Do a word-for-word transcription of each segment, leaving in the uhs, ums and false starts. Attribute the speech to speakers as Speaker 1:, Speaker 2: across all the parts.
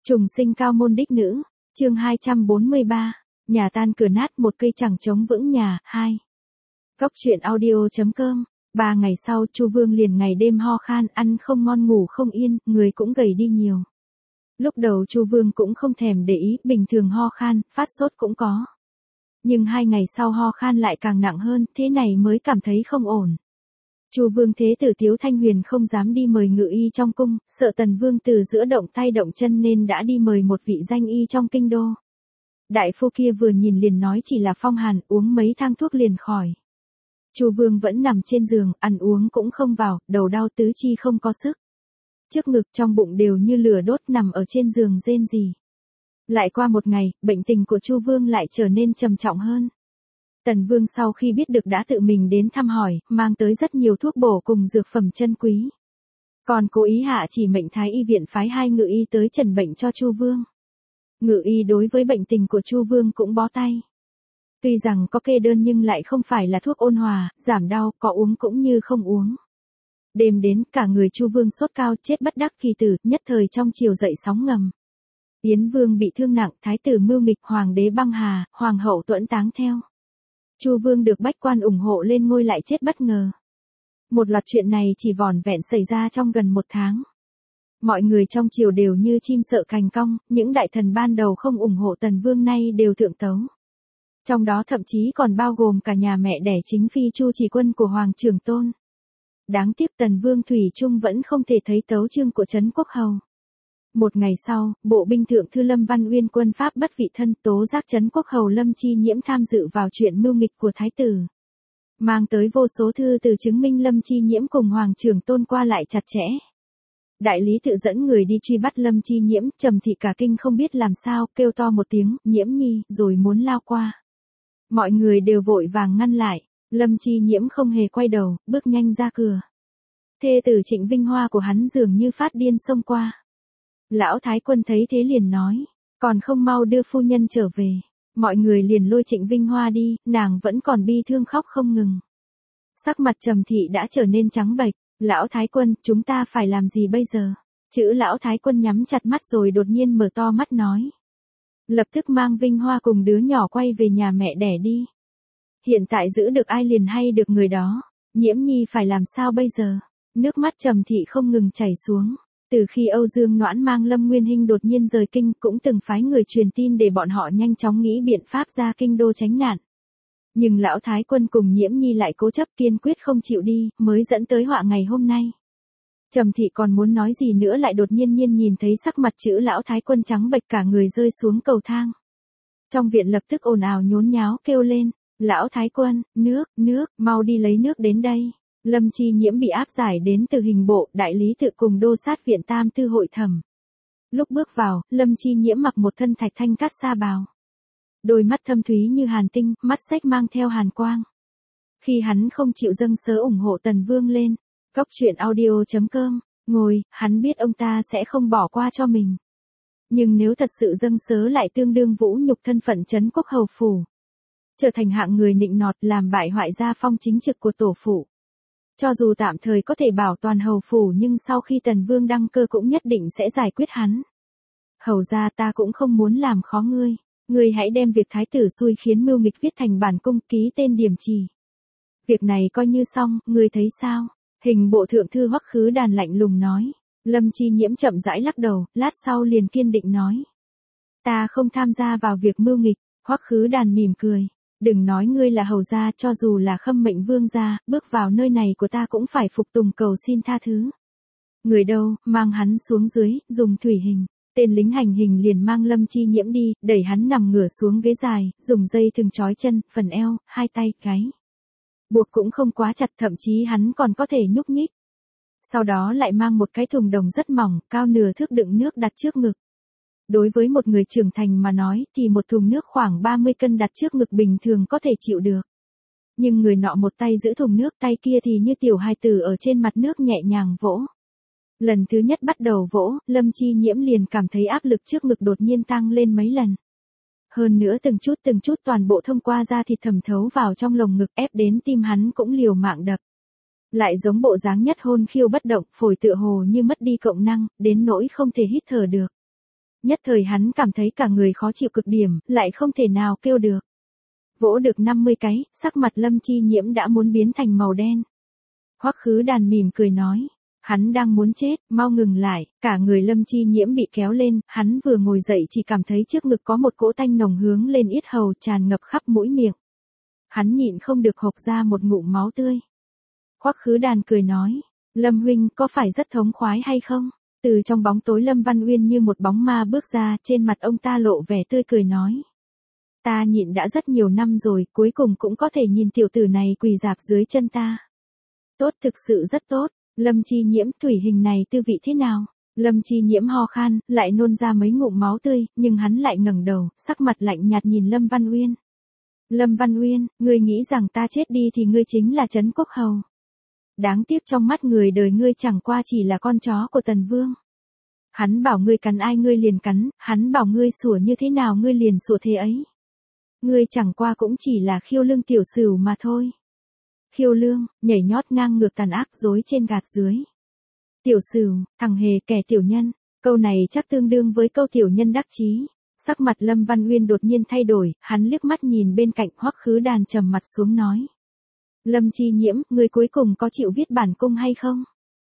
Speaker 1: Trùng sinh cao môn đích nữ, chương hai trăm bốn mươi ba, nhà tan cửa nát một cây chẳng chống vững nhà, hai. Góc truyện audio chấm com, ba ngày sau Chu Vương liền ngày đêm ho khan, ăn không ngon ngủ không yên, người cũng gầy đi nhiều. Lúc đầu Chu Vương cũng không thèm để ý, bình thường ho khan, phát sốt cũng có. Nhưng hai ngày sau ho khan lại càng nặng hơn, thế này mới cảm thấy không ổn. Chu Vương thế tử Tiếu Thanh Huyền không dám đi mời ngự y trong cung, sợ Tần Vương từ giữa động tay động chân nên đã đi mời một vị danh y trong kinh đô. Đại phu kia vừa nhìn liền nói chỉ là phong hàn, uống mấy thang thuốc liền khỏi. Chu Vương vẫn nằm trên giường, ăn uống cũng không vào, đầu đau tứ chi không có sức. Trước ngực trong bụng đều như lửa đốt, nằm ở trên giường rên rỉ. Lại qua một ngày, bệnh tình của Chu Vương lại trở nên trầm trọng hơn. Tần Vương sau khi biết được đã tự mình đến thăm hỏi, mang tới rất nhiều thuốc bổ cùng dược phẩm chân quý. Còn cố ý hạ chỉ mệnh Thái y viện phái hai ngự y tới trần bệnh cho Chu Vương. Ngự y đối với bệnh tình của Chu Vương cũng bó tay. Tuy rằng có kê đơn nhưng lại không phải là thuốc ôn hòa, giảm đau, có uống cũng như không uống. Đêm đến cả người Chu Vương sốt cao, chết bất đắc kỳ tử, nhất thời trong triều dậy sóng ngầm. Yến Vương bị thương nặng, thái tử mưu nghịch, hoàng đế băng hà, hoàng hậu tuẫn táng theo. Chu Vương được bách quan ủng hộ lên ngôi lại chết bất ngờ. Một loạt chuyện này chỉ vỏn vẹn xảy ra trong gần một tháng. Mọi người trong triều đều như chim sợ cành cong, những đại thần ban đầu không ủng hộ Tần Vương nay đều thượng tấu. Trong đó thậm chí còn bao gồm cả nhà mẹ đẻ chính phi Chu Chỉ Quân của Hoàng Trường Tôn. Đáng tiếc Tần Vương thủy chung vẫn không thể thấy tấu chương của Trấn Quốc Hầu. Một ngày sau, bộ binh thượng thư Lâm Văn Uyên quân Pháp bất vị thân tố giác Trấn Quốc Hầu Lâm Chi Nhiễm tham dự vào chuyện mưu nghịch của thái tử. Mang tới vô số thư từ chứng minh Lâm Chi Nhiễm cùng Hoàng Trường Tôn qua lại chặt chẽ. Đại lý tự dẫn người đi truy bắt Lâm Chi Nhiễm, Trầm thị cả kinh không biết làm sao, kêu to một tiếng, Nhiễm nhi, rồi muốn lao qua. Mọi người đều vội vàng ngăn lại, Lâm Chi Nhiễm không hề quay đầu, bước nhanh ra cửa. Thê tử Trịnh Vinh Hoa của hắn dường như phát điên xông qua. Lão Thái Quân thấy thế liền nói, còn không mau đưa phu nhân trở về. Mọi người liền lôi Trịnh Vinh Hoa đi, nàng vẫn còn bi thương khóc không ngừng. Sắc mặt Trầm thị đã trở nên trắng bệch. Lão Thái Quân, chúng ta phải làm gì bây giờ? Chữ Lão Thái Quân nhắm chặt mắt rồi đột nhiên mở to mắt nói. Lập tức mang Vinh Hoa cùng đứa nhỏ quay về nhà mẹ đẻ đi. Hiện tại giữ được ai liền hay được người đó. Nhiễm nhi phải làm sao bây giờ? Nước mắt Trầm thị không ngừng chảy xuống. Từ khi Âu Dương Noãn mang Lâm Nguyên Hinh đột nhiên rời kinh, cũng từng phái người truyền tin để bọn họ nhanh chóng nghĩ biện pháp ra kinh đô tránh nạn. Nhưng Lão Thái Quân cùng Nhiễm nhi lại cố chấp kiên quyết không chịu đi, mới dẫn tới họa ngày hôm nay. Trầm thị còn muốn nói gì nữa lại đột nhiên nhiên nhìn thấy sắc mặt chữ Lão Thái Quân trắng bệch, cả người rơi xuống cầu thang. Trong viện lập tức ồn ào nhốn nháo kêu lên, Lão Thái Quân, nước, nước, mau đi lấy nước đến đây. Lâm Chi Nhiễm bị áp giải đến từ hình bộ, đại lý tự cùng đô sát viện tam thư hội thẩm. Lúc bước vào, Lâm Chi Nhiễm mặc một thân thạch thanh cát sa bào. Đôi mắt thâm thúy như hàn tinh, mắt xếch mang theo hàn quang. Khi hắn không chịu dâng sớ ủng hộ Tần Vương lên, góc truyện audio chấm com, ngồi, hắn biết ông ta sẽ không bỏ qua cho mình. Nhưng nếu thật sự dâng sớ lại tương đương vũ nhục thân phận Trấn Quốc Hầu phủ. Trở thành hạng người nịnh nọt, làm bại hoại gia phong chính trực của tổ phụ. Cho dù tạm thời có thể bảo toàn hầu phủ nhưng sau khi Tần Vương đăng cơ cũng nhất định sẽ giải quyết hắn. Hầu ra ta cũng không muốn làm khó ngươi. Ngươi hãy đem việc thái tử xui khiến mưu nghịch viết thành bản cung, ký tên điểm chỉ. Việc này coi như xong, ngươi thấy sao? Hình bộ thượng thư Hoắc Khứ Đàn lạnh lùng nói. Lâm Chi Nhiễm chậm rãi lắc đầu, lát sau liền kiên định nói. Ta không tham gia vào việc mưu nghịch. Hoắc Khứ Đàn mỉm cười. Đừng nói ngươi là hầu gia, cho dù là Khâm Mệnh Vương gia, bước vào nơi này của ta cũng phải phục tùng cầu xin tha thứ. Người đâu, mang hắn xuống dưới, dùng thủy hình. Tên lính hành hình liền mang Lâm Chi Nhiễm đi, đẩy hắn nằm ngửa xuống ghế dài, dùng dây thừng trói chân, phần eo, hai tay, gáy. Buộc cũng không quá chặt, thậm chí hắn còn có thể nhúc nhích. Sau đó lại mang một cái thùng đồng rất mỏng, cao nửa thước đựng nước đặt trước ngực. Đối với một người trưởng thành mà nói thì một thùng nước khoảng ba mươi cân đặt trước ngực bình thường có thể chịu được. Nhưng người nọ một tay giữ thùng nước, tay kia thì như tiểu hài tử ở trên mặt nước nhẹ nhàng vỗ. Lần thứ nhất bắt đầu vỗ, Lâm Chi Nhiễm liền cảm thấy áp lực trước ngực đột nhiên tăng lên mấy lần. Hơn nữa từng chút từng chút toàn bộ thông qua da thịt thẩm thấu vào trong lồng ngực, ép đến tim hắn cũng liều mạng đập. Lại giống bộ dáng nhất hôn khiêu bất động, phổi tựa hồ như mất đi cộng năng, đến nỗi không thể hít thở được. Nhất thời hắn cảm thấy cả người khó chịu cực điểm, lại không thể nào kêu được. Vỗ được năm mươi cái, sắc mặt Lâm Chi Nhiễm đã muốn biến thành màu đen. Hoắc Khứ Đàn mỉm cười nói, hắn đang muốn chết, mau ngừng lại, cả người Lâm Chi Nhiễm bị kéo lên, hắn vừa ngồi dậy chỉ cảm thấy trước ngực có một cỗ tanh nồng hướng lên yết hầu tràn ngập khắp mũi miệng. Hắn nhịn không được hộc ra một ngụm máu tươi. Hoắc Khứ Đàn cười nói, Lâm huynh có phải rất thống khoái hay không? Từ trong bóng tối Lâm Văn Uyên như một bóng ma bước ra, trên mặt ông ta lộ vẻ tươi cười nói. Ta nhịn đã rất nhiều năm rồi, cuối cùng cũng có thể nhìn tiểu tử này quỳ rạp dưới chân ta. Tốt, thực sự rất tốt. Lâm Chi Nhiễm, thủy hình này tư vị thế nào? Lâm Chi Nhiễm ho khan, lại nôn ra mấy ngụm máu tươi, nhưng hắn lại ngẩng đầu, sắc mặt lạnh nhạt nhìn Lâm Văn Uyên. Lâm Văn Uyên, ngươi nghĩ rằng ta chết đi thì ngươi chính là Trấn Quốc Hầu. Đáng tiếc trong mắt người đời ngươi chẳng qua chỉ là con chó của Tần Vương. Hắn bảo ngươi cắn ai ngươi liền cắn, hắn bảo ngươi sủa như thế nào ngươi liền sủa thế ấy. Ngươi chẳng qua cũng chỉ là khiêu lương tiểu sửu mà thôi. Khiêu lương, nhảy nhót ngang ngược tàn ác dối trên gạt dưới. Tiểu sửu, thằng hề kẻ tiểu nhân, câu này chắc tương đương với câu tiểu nhân đắc chí. Sắc mặt Lâm Văn Uyên đột nhiên thay đổi, hắn liếc mắt nhìn bên cạnh Hoắc Khứ Đàn trầm mặt xuống nói. Lâm Chi Nhiễm, ngươi cuối cùng có chịu viết bản cung hay không?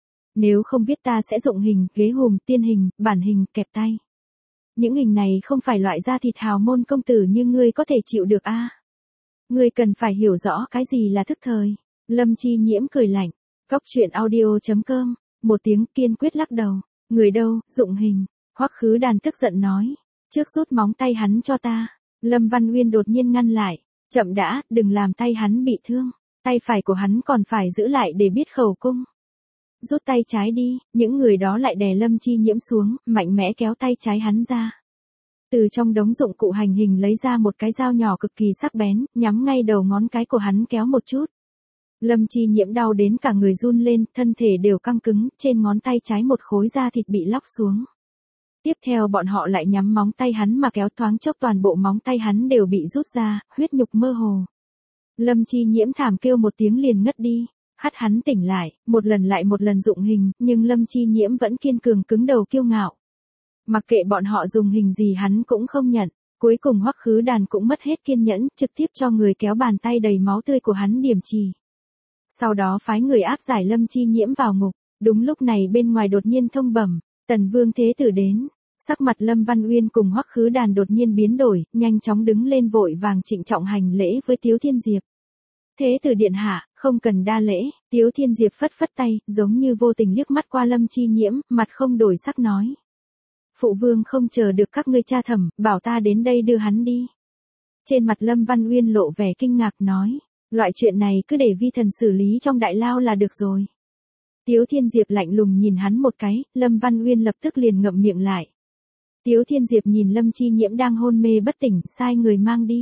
Speaker 1: Nếu không viết ta sẽ dụng hình, ghế hùm, tiên hình, bản hình, kẹp tay. Những hình này không phải loại da thịt hào môn công tử như ngươi có thể chịu được a. À? Ngươi cần phải hiểu rõ cái gì là thức thời. Lâm Chi Nhiễm cười lạnh. Góc truyện audio chấm com, một tiếng kiên quyết lắc đầu. Người đâu, dụng hình. Hoắc Khứ Đàn tức giận nói. Trước rút móng tay hắn cho ta. Lâm Văn Uyên đột nhiên ngăn lại. Chậm đã, đừng làm tay hắn bị thương. Tay phải của hắn còn phải giữ lại để biết khẩu cung. Rút tay trái đi, những người đó lại đè Lâm Chi Nhiễm xuống, mạnh mẽ kéo tay trái hắn ra. Từ trong đống dụng cụ hành hình lấy ra một cái dao nhỏ cực kỳ sắc bén, nhắm ngay đầu ngón cái của hắn kéo một chút. Lâm Chi Nhiễm đau đến cả người run lên, thân thể đều căng cứng, trên ngón tay trái một khối da thịt bị lóc xuống. Tiếp theo bọn họ lại nhắm móng tay hắn mà kéo, thoáng chốc toàn bộ móng tay hắn đều bị rút ra, huyết nhục mơ hồ. Lâm Chi Nhiễm thảm kêu một tiếng liền ngất đi. Hắt hắn tỉnh lại, một lần lại một lần dụng hình, nhưng Lâm Chi Nhiễm vẫn kiên cường cứng đầu kiêu ngạo. Mặc kệ bọn họ dùng hình gì hắn cũng không nhận. Cuối cùng Hoắc Khứ Đàn cũng mất hết kiên nhẫn, trực tiếp cho người kéo bàn tay đầy máu tươi của hắn điểm trì. Sau đó phái người áp giải Lâm Chi Nhiễm vào ngục. Đúng lúc này bên ngoài đột nhiên thông bẩm, Tần Vương Thế Tử đến. Sắc mặt Lâm Văn Uyên cùng Hoắc Khứ Đàn đột nhiên biến đổi, nhanh chóng đứng lên vội vàng trịnh trọng hành lễ với Tiếu Thiên Diệp. Thế tử điện hạ, không cần đa lễ. Tiếu Thiên Diệp phất phất tay, giống như vô tình liếc mắt qua Lâm Chi Nhiễm, mặt không đổi sắc nói. Phụ vương không chờ được các ngươi tra thẩm, bảo ta đến đây đưa hắn đi. Trên mặt Lâm Văn Uyên lộ vẻ kinh ngạc nói, loại chuyện này cứ để vi thần xử lý trong đại lao là được rồi. Tiếu Thiên Diệp lạnh lùng nhìn hắn một cái, Lâm Văn Uyên lập tức liền ngậm miệng lại. Tiếu Thiên Diệp nhìn Lâm Chi Nhiễm đang hôn mê bất tỉnh, sai người mang đi.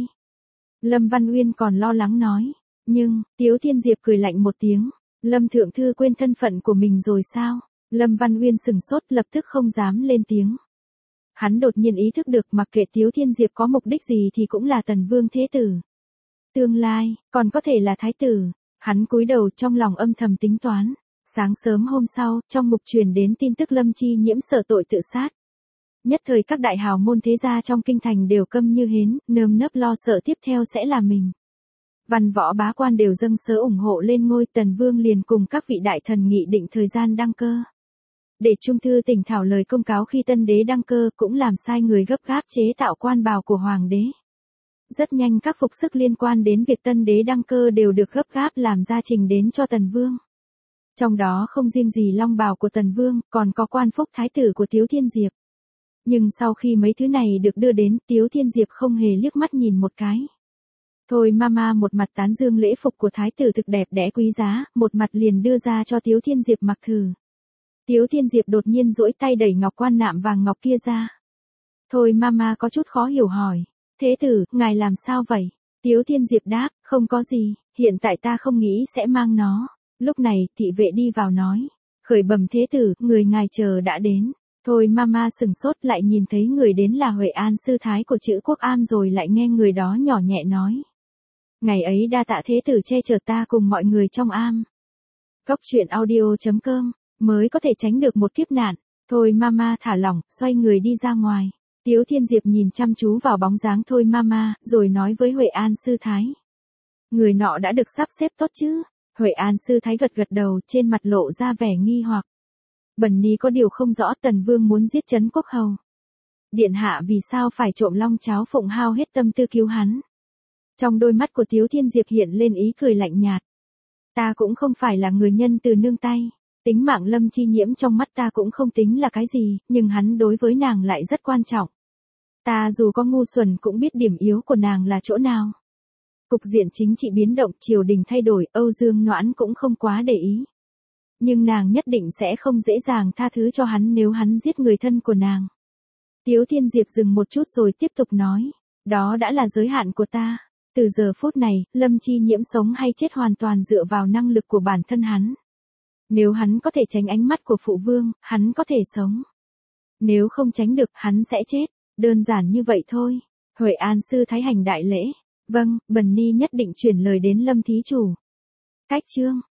Speaker 1: Lâm Văn Uyên còn lo lắng nói. Nhưng, Tiếu Thiên Diệp cười lạnh một tiếng. Lâm Thượng Thư quên thân phận của mình rồi sao? Lâm Văn Uyên sừng sốt lập tức không dám lên tiếng. Hắn đột nhiên ý thức được mặc kệ Tiếu Thiên Diệp có mục đích gì thì cũng là Tần Vương Thế Tử. Tương lai, còn có thể là Thái Tử. Hắn cúi đầu trong lòng âm thầm tính toán. Sáng sớm hôm sau, trong mục truyền đến tin tức Lâm Chi Nhiễm sợ tội tự sát. Nhất thời các đại hào môn thế gia trong kinh thành đều câm như hến, nơm nớp lo sợ tiếp theo sẽ là mình. Văn võ bá quan đều dâng sớ ủng hộ lên ngôi, Tần Vương liền cùng các vị đại thần nghị định thời gian đăng cơ. Để Trung thư tỉnh thảo lời công cáo khi tân đế đăng cơ, cũng làm sai người gấp gáp chế tạo quan bào của hoàng đế. Rất nhanh các phục sức liên quan đến việc tân đế đăng cơ đều được gấp gáp làm ra trình đến cho Tần Vương. Trong đó không riêng gì long bào của Tần Vương, còn có quan phúc thái tử của Tiếu Thiên Diệp. Nhưng sau khi mấy thứ này được đưa đến, Tiếu Thiên Diệp không hề liếc mắt nhìn một cái. Thôi mama một mặt tán dương lễ phục của thái tử thực đẹp đẽ quý giá, một mặt liền đưa ra cho Tiếu Thiên Diệp mặc thử. Tiếu Thiên Diệp đột nhiên duỗi tay đẩy ngọc quan nạm vàng ngọc kia ra. Thôi mama có chút khó hiểu hỏi. Thế tử, ngài làm sao vậy? Tiếu Thiên Diệp đáp, không có gì, hiện tại ta không nghĩ sẽ mang nó. Lúc này, thị vệ đi vào nói. Khởi bẩm thế tử, người ngài chờ đã đến. Thôi mama sừng sốt lại nhìn thấy người đến là Huệ An sư thái của Chữ Quốc Am rồi lại nghe người đó nhỏ nhẹ nói. Ngày ấy đa tạ thế tử che chở ta cùng mọi người trong am. Góc truyện audio chấm com, mới có thể tránh được một kiếp nạn. Thôi mama thả lỏng, xoay người đi ra ngoài. Tiếu Thiên Diệp nhìn chăm chú vào bóng dáng Thôi Mama, rồi nói với Huệ An sư thái. Người nọ đã được sắp xếp tốt chứ? Huệ An sư thái gật gật đầu, trên mặt lộ ra vẻ nghi hoặc. Bần ni có điều không rõ, Tần Vương muốn giết Trấn Quốc Hầu. Điện hạ vì sao phải trộm long cháo phụng hao hết tâm tư cứu hắn? Trong đôi mắt của Tiếu Thiên Diệp hiện lên ý cười lạnh nhạt. Ta cũng không phải là người nhân từ nương tay. Tính mạng Lâm Chi Nhiễm trong mắt ta cũng không tính là cái gì, nhưng hắn đối với nàng lại rất quan trọng. Ta dù có ngu xuẩn cũng biết điểm yếu của nàng là chỗ nào. Cục diện chính trị biến động, triều đình thay đổi, Âu Dương Noãn cũng không quá để ý. Nhưng nàng nhất định sẽ không dễ dàng tha thứ cho hắn nếu hắn giết người thân của nàng. Tiếu Thiên Diệp dừng một chút rồi tiếp tục nói. Đó đã là giới hạn của ta. Từ giờ phút này, Lâm Chi Nhiễm sống hay chết hoàn toàn dựa vào năng lực của bản thân hắn. Nếu hắn có thể tránh ánh mắt của phụ vương, hắn có thể sống. Nếu không tránh được, hắn sẽ chết. Đơn giản như vậy thôi. Huệ An sư thái hành đại lễ. Vâng, bần ni nhất định chuyển lời đến Lâm thí chủ. Cách chương.